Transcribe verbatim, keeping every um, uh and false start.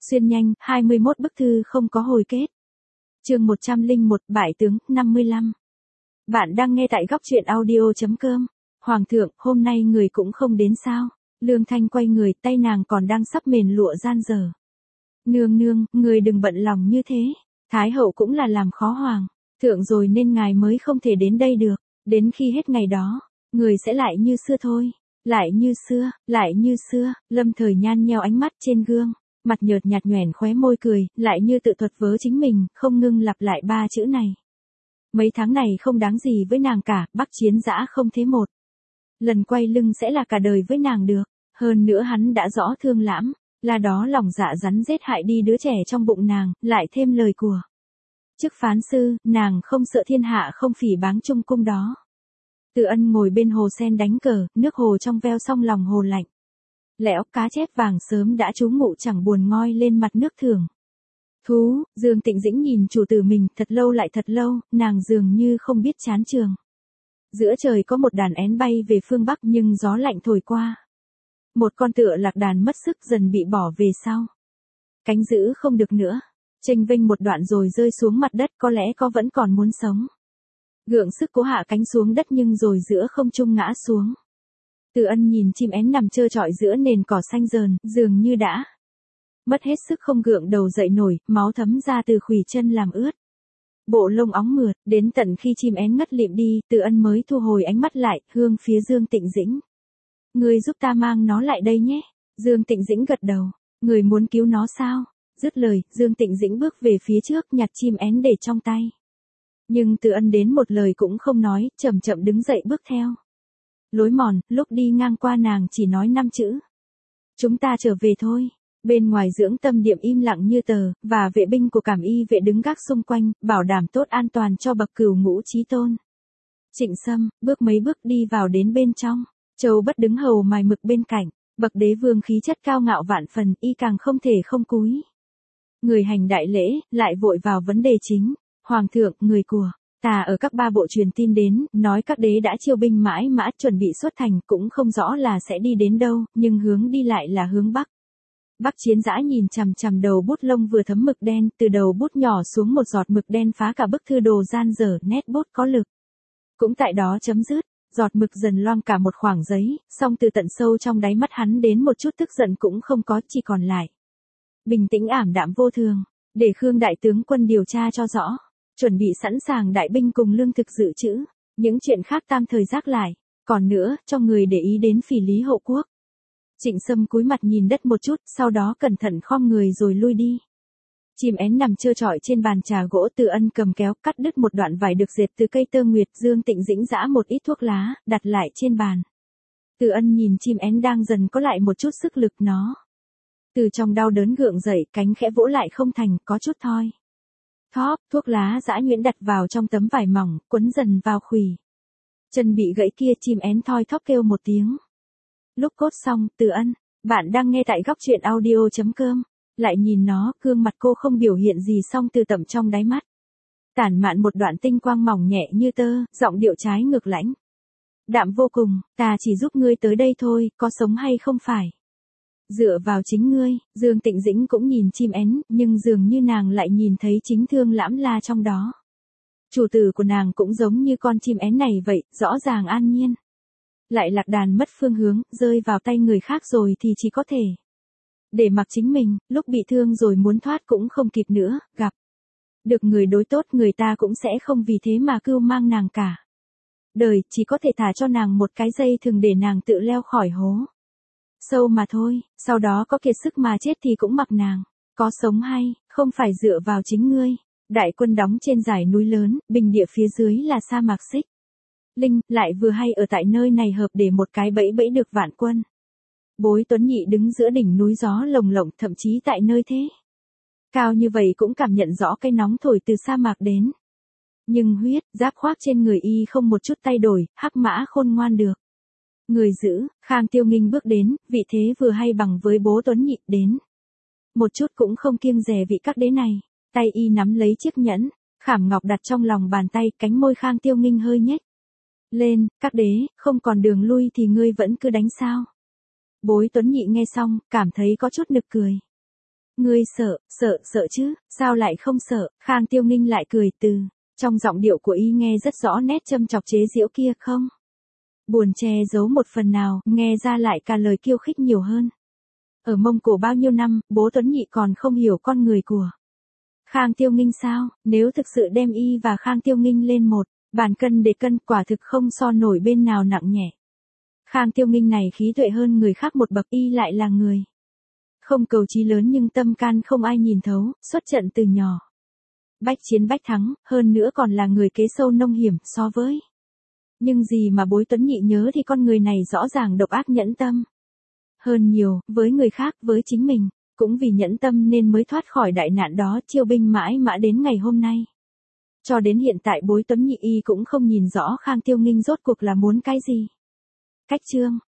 Xuyên nhanh, hai mươi mốt bức thư không có hồi kết. Chương một trăm lẻ một, Bại tướng, năm mươi lăm. Bạn đang nghe tại góc truyện audio chấm com. Hoàng thượng, hôm nay người cũng không đến sao? Lương Thanh quay người, tay nàng còn đang sắp mền lụa gian dở. Nương nương, người đừng bận lòng như thế. Thái hậu cũng là làm khó hoàng thượng rồi nên ngài mới không thể đến đây được. Đến khi hết ngày đó, người sẽ lại như xưa thôi. Lại như xưa, lại như xưa. Lâm Thời Nhan nheo ánh mắt trên gương, mặt nhợt nhạt nhoẻn khóe môi cười, lại như tự thuật vớ chính mình, không ngưng lặp lại ba chữ này. Mấy tháng này không đáng gì với nàng cả, Bắc Chiến Dã không thế một lần quay lưng sẽ là cả đời với nàng được. Hơn nữa hắn đã rõ thương lãm, là đó lòng dạ rắn rết hại đi đứa trẻ trong bụng nàng, lại thêm lời của chức phán sư, nàng không sợ thiên hạ không phỉ báng trung cung đó. Từ Ân ngồi bên hồ sen đánh cờ, nước hồ trong veo song lòng hồ lạnh. Lẽo, cá chép vàng sớm đã trú ngụ chẳng buồn ngoi lên mặt nước thường. Thú, Dương Tịnh Dĩnh nhìn chủ tử mình, thật lâu lại thật lâu, nàng dường như không biết chán trường. Giữa trời có một đàn én bay về phương Bắc nhưng gió lạnh thổi qua. Một con tựa lạc đàn mất sức dần bị bỏ về sau. Cánh giữ không được nữa. Chênh vênh một đoạn rồi rơi xuống mặt đất, có lẽ có vẫn còn muốn sống. Gượng sức cố hạ cánh xuống đất nhưng rồi giữa không trung ngã xuống. Từ Ân nhìn chim én nằm trơ trọi giữa nền cỏ xanh rờn, dường như đã mất hết sức không gượng đầu dậy nổi, máu thấm ra từ khuỷu chân làm ướt bộ lông óng mượt. Đến tận khi chim én ngất lịm đi, Từ Ân mới thu hồi ánh mắt lại, hướng phía Dương Tịnh Dĩnh. Người giúp ta mang nó lại đây nhé. Dương Tịnh Dĩnh gật đầu. Người muốn cứu nó sao? Dứt lời, Dương Tịnh Dĩnh bước về phía trước nhặt chim én để trong tay. Nhưng Từ Ân đến một lời cũng không nói, chậm chậm đứng dậy bước theo lối mòn. Lúc đi ngang qua nàng chỉ nói năm chữ: chúng ta trở về thôi. Bên ngoài dưỡng tâm điệm im lặng như tờ, và vệ binh của Cảm Y vệ đứng gác xung quanh, bảo đảm tốt an toàn cho bậc cửu ngũ chí tôn. Trịnh Sâm bước mấy bước đi vào đến bên trong. Châu Bất đứng hầu mài mực bên cạnh. Bậc đế vương khí chất cao ngạo vạn phần, y càng không thể không cúi người hành đại lễ, lại vội vào vấn đề chính. Hoàng thượng, người của ta ở các ba bộ truyền tin đến, nói các đế đã chiêu binh mãi mã chuẩn bị xuất thành, cũng không rõ là sẽ đi đến đâu, nhưng hướng đi lại là hướng Bắc. Bắc Chiến Dã nhìn chằm chằm đầu bút lông vừa thấm mực đen, từ đầu bút nhỏ xuống một giọt mực đen phá cả bức thư đồ gian dở, nét bút có lực. Cũng tại đó chấm dứt, giọt mực dần loang cả một khoảng giấy, song từ tận sâu trong đáy mắt hắn đến một chút tức giận cũng không có, chỉ còn lại bình tĩnh ảm đạm vô thường. Để Khương đại tướng quân điều tra cho rõ, chuẩn bị sẵn sàng đại binh cùng lương thực dự trữ, những chuyện khác tam thời gác lại, còn nữa, cho người để ý đến Phỉ Lý hộ quốc. Trịnh Sâm cúi mặt nhìn đất một chút, sau đó cẩn thận khom người rồi lui đi. Chim én nằm trơ trọi trên bàn trà gỗ. Từ Ân cầm kéo, cắt đứt một đoạn vải được dệt từ cây tơ nguyệt. Dương Tịnh Dĩnh giã một ít thuốc lá, đặt lại trên bàn. Từ Ân nhìn chim én đang dần có lại một chút sức lực, nó từ trong đau đớn gượng dậy, cánh khẽ vỗ lại không thành, có chút thoi thóp. Thuốc lá giã nhuyễn đặt vào trong tấm vải mỏng, quấn dần vào khuỷu chân bị gãy kia. Chim én thoi thóp kêu một tiếng. Lúc cốt xong, Từ Ân, bạn đang nghe tại góc truyện audio chấm com. Lại nhìn nó, gương mặt cô không biểu hiện gì, song từ tận trong đáy mắt tản mạn một đoạn tinh quang mỏng nhẹ như tơ, giọng điệu trái ngược lãnh đạm vô cùng. Ta chỉ giúp ngươi tới đây thôi, có sống hay không phải dựa vào chính ngươi. Dương Tịnh Dĩnh cũng nhìn chim én, nhưng dường như nàng lại nhìn thấy chính Thương Lãm La trong đó. Chủ tử của nàng cũng giống như con chim én này vậy, rõ ràng an nhiên, lại lạc đàn mất phương hướng, rơi vào tay người khác rồi thì chỉ có thể để mặc chính mình. Lúc bị thương rồi muốn thoát cũng không kịp nữa, gặp được người đối tốt, người ta cũng sẽ không vì thế mà cưu mang nàng cả đời, chỉ có thể thả cho nàng một cái dây thừng để nàng tự leo khỏi hố sâu mà thôi. Sau đó có kiệt sức mà chết thì cũng mặc nàng. Có sống hay không phải dựa vào chính ngươi. Đại quân đóng trên dải núi lớn, bình địa phía dưới là sa mạc Xích Linh, lại vừa hay ở tại nơi này hợp để một cái bẫy bẫy được vạn quân. Bối Tuấn Nhị đứng giữa đỉnh núi, gió lồng lộng, thậm chí tại nơi thế cao như vậy cũng cảm nhận rõ cái nóng thổi từ sa mạc đến. Nhưng huyết giáp khoác trên người y không một chút thay đổi, hắc mã khôn ngoan được người giữ. Khang Tiêu Nghinh bước đến, vị thế vừa hay bằng với Bố Tuấn Nhị, đến một chút cũng không kiêng dè vị các đế này. Tay y nắm lấy chiếc nhẫn khảm ngọc đặt trong lòng bàn tay, cánh môi Khang Tiêu Nghinh hơi nhếch lên. Các đế, không còn đường lui thì ngươi vẫn cứ đánh sao? Bối Tuấn Nhị nghe xong, cảm thấy có chút nực cười. Ngươi sợ, sợ, sợ chứ, sao lại không sợ, Khang Tiêu Nghinh lại cười từ. Trong giọng điệu của y nghe rất rõ nét châm chọc chế giễu kia không? Buồn che giấu một phần nào, nghe ra lại cả lời kiêu khích nhiều hơn. Ở Mông Cổ bao nhiêu năm, bố Tuấn Nhị còn không hiểu con người của Khang Tiêu Nghinh sao? Nếu thực sự đem y và Khang Tiêu Nghinh lên một bàn cân để cân, quả thực không so nổi bên nào nặng nhẹ. Khang Tiêu Nghinh này khí tuệ hơn người khác một bậc, y lại là người không cầu chí lớn nhưng tâm can không ai nhìn thấu, xuất trận từ nhỏ. Bách chiến bách thắng, hơn nữa còn là người kế sâu nông hiểm so với. Nhưng gì mà bối Tuấn Nhị nhớ thì con người này rõ ràng độc ác nhẫn tâm. Hơn nhiều, với người khác, với chính mình, cũng vì nhẫn tâm nên mới thoát khỏi đại nạn đó, chiêu binh mãi mã đến ngày hôm nay. Cho đến hiện tại bối Tuấn Nhị y cũng không nhìn rõ Khang Tiêu Nghinh rốt cuộc là muốn cái gì. Cách chương